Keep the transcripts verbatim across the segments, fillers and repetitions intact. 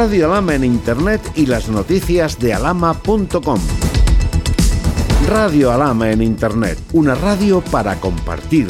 Radio Alhama en Internet y las noticias de alhama punto com. Radio Alhama en Internet, una radio para compartir.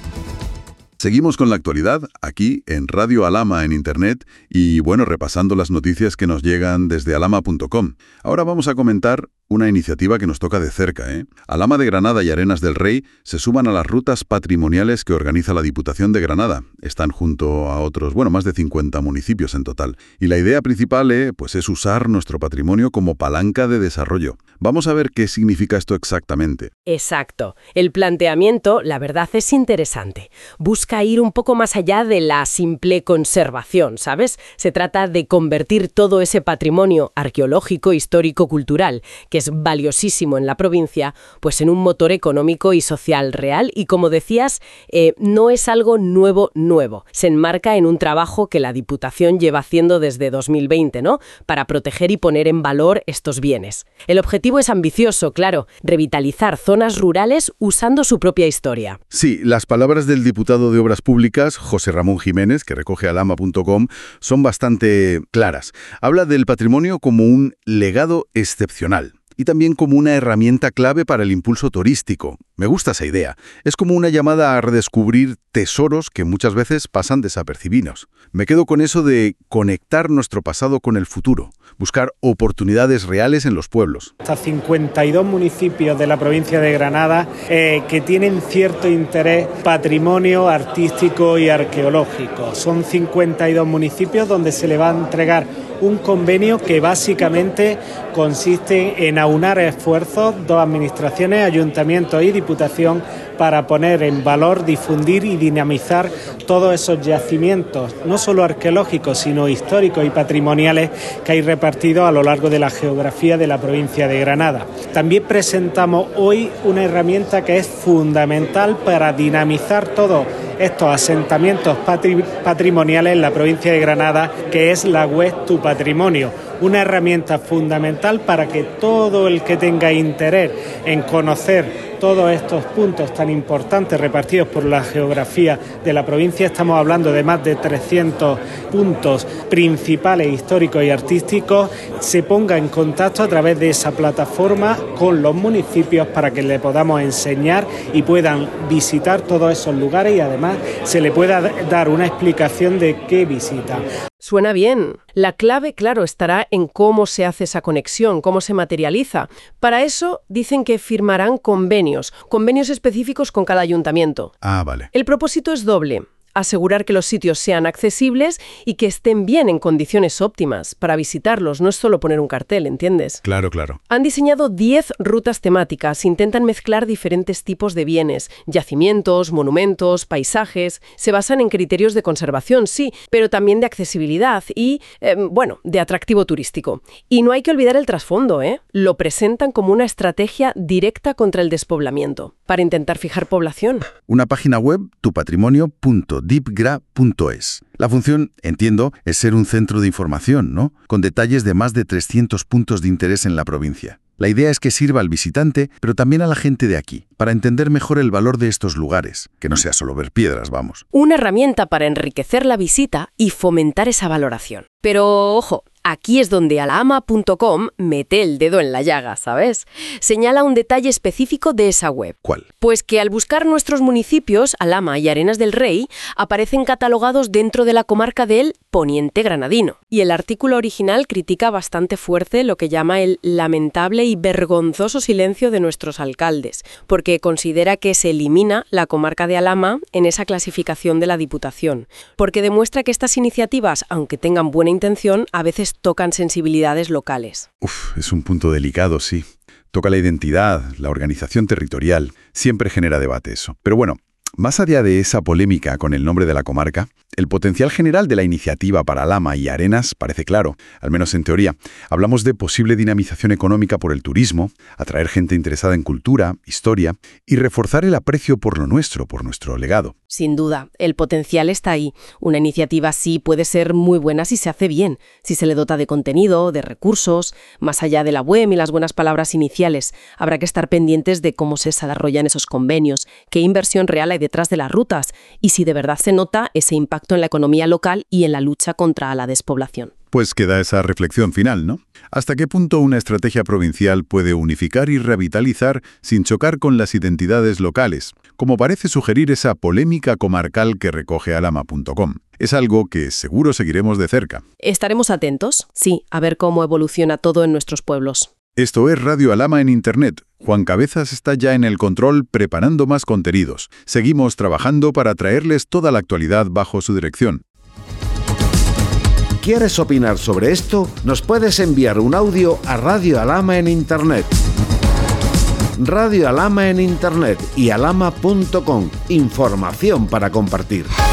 Seguimos con la actualidad aquí en Radio Alhama en Internet y, bueno, repasando las noticias que nos llegan desde alhama punto com. Ahora vamos a comentar una iniciativa que nos toca de cerca, ¿eh? Alhama de Granada y Arenas del Rey se suman a las rutas patrimoniales que organiza la Diputación de Granada. Están junto a otros, bueno, más de cincuenta municipios en total. Y la idea principal, ¿eh? pues es usar nuestro patrimonio como palanca de desarrollo. Vamos a ver qué significa esto exactamente. Exacto. El planteamiento, la verdad, es interesante. Busca ir un poco más allá de la simple conservación, ¿sabes? Se trata de convertir todo ese patrimonio arqueológico, histórico, cultural, que es valiosísimo en la provincia, pues en un motor económico y social real y, como decías, eh, no es algo nuevo, nuevo. Se enmarca en un trabajo que la Diputación lleva haciendo desde dos mil veinte, ¿no? Para proteger y poner en valor estos bienes. El objetivo es ambicioso, claro, revitalizar zonas rurales usando su propia historia. Sí, las palabras del diputado de Obras Públicas, José Ramón Jiménez, que recoge alhama punto com, son bastante claras. Habla del patrimonio como un legado excepcional y también como una herramienta clave para el impulso turístico. Me gusta esa idea. Es como una llamada a redescubrir tesoros que muchas veces pasan desapercibidos. Me quedo con eso de conectar nuestro pasado con el futuro, buscar oportunidades reales en los pueblos. Hasta cincuenta y dos municipios de la provincia de Granada eh, que tienen cierto interés patrimonio artístico y arqueológico. Son cincuenta y dos municipios donde se le va a entregar un convenio que básicamente consiste en aunar esfuerzos, dos administraciones, ayuntamientos y diputación, para poner en valor, difundir y dinamizar todos esos yacimientos, no solo arqueológicos, sino históricos y patrimoniales que hay repartidos a lo largo de la geografía de la provincia de Granada. También presentamos hoy una herramienta que es fundamental para dinamizar todos estos asentamientos patri- patrimoniales en la provincia de Granada, que es la web Tu Patrimonio. Una herramienta fundamental para que todo el que tenga interés en conocer todos estos puntos tan importantes repartidos por la geografía de la provincia, estamos hablando de más de trescientos puntos principales históricos y artísticos, se ponga en contacto a través de esa plataforma con los municipios para que le podamos enseñar y puedan visitar todos esos lugares y además se le pueda dar una explicación de qué visita. Suena bien. La clave, claro, estará en cómo se hace esa conexión, cómo se materializa. Para eso dicen que firmarán convenios, convenios específicos con cada ayuntamiento. Ah, vale. El propósito es doble. Asegurar que los sitios sean accesibles y que estén bien en condiciones óptimas para visitarlos. No es solo poner un cartel, ¿entiendes? Claro, claro. Han diseñado diez rutas temáticas. Intentan mezclar diferentes tipos de bienes, yacimientos, monumentos, paisajes. Se basan en criterios de conservación, sí, pero también de accesibilidad y, eh, bueno, de atractivo turístico. Y no hay que olvidar el trasfondo, ¿eh? Lo presentan como una estrategia directa contra el despoblamiento, para intentar fijar población. Una página web, tu patrimonio punto dipgra punto es. La función, entiendo, es ser un centro de información, ¿no? Con detalles de más de trescientos puntos de interés en la provincia. La idea es que sirva al visitante, pero también a la gente de aquí, para entender mejor el valor de estos lugares, que no sea solo ver piedras, vamos. Una herramienta para enriquecer la visita y fomentar esa valoración. Pero, ojo, aquí es donde alhama punto com mete el dedo en la llaga, ¿sabes? Señala un detalle específico de esa web. ¿Cuál? Pues que al buscar nuestros municipios, Alhama y Arenas del Rey, aparecen catalogados dentro de la comarca del Poniente Granadino. Y el artículo original critica bastante fuerte lo que llama el lamentable y vergonzoso silencio de nuestros alcaldes, porque considera que se elimina la comarca de Alhama en esa clasificación de la Diputación, porque demuestra que estas iniciativas, aunque tengan buena intención, a veces tocan sensibilidades locales. Uf, es un punto delicado, sí. Toca la identidad, la organización territorial. Siempre genera debate eso. Pero bueno, más allá de esa polémica con el nombre de la comarca, el potencial general de la iniciativa para Alhama y Arenas parece claro, al menos en teoría. Hablamos de posible dinamización económica por el turismo, atraer gente interesada en cultura, historia y reforzar el aprecio por lo nuestro, por nuestro legado. Sin duda, el potencial está ahí. Una iniciativa así puede ser muy buena si se hace bien, si se le dota de contenido, de recursos, más allá de la web y las buenas palabras iniciales. Habrá que estar pendientes de cómo se desarrollan esos convenios, qué inversión real hay detrás de las rutas y si de verdad se nota ese impacto en la economía local y en la lucha contra la despoblación. Pues queda esa reflexión final, ¿no? ¿Hasta qué punto una estrategia provincial puede unificar y revitalizar sin chocar con las identidades locales? Como parece sugerir esa polémica comarcal que recoge alama punto com. Es algo que seguro seguiremos de cerca. Estaremos atentos, sí, a ver cómo evoluciona todo en nuestros pueblos. Esto es Radio Alama en Internet. Juan Cabezas está ya en el control preparando más contenidos. Seguimos trabajando para traerles toda la actualidad bajo su dirección. ¿Quieres opinar sobre esto? Nos puedes enviar un audio a Radio Alama en Internet. Radio Alama en Internet y alama punto com. Información para compartir.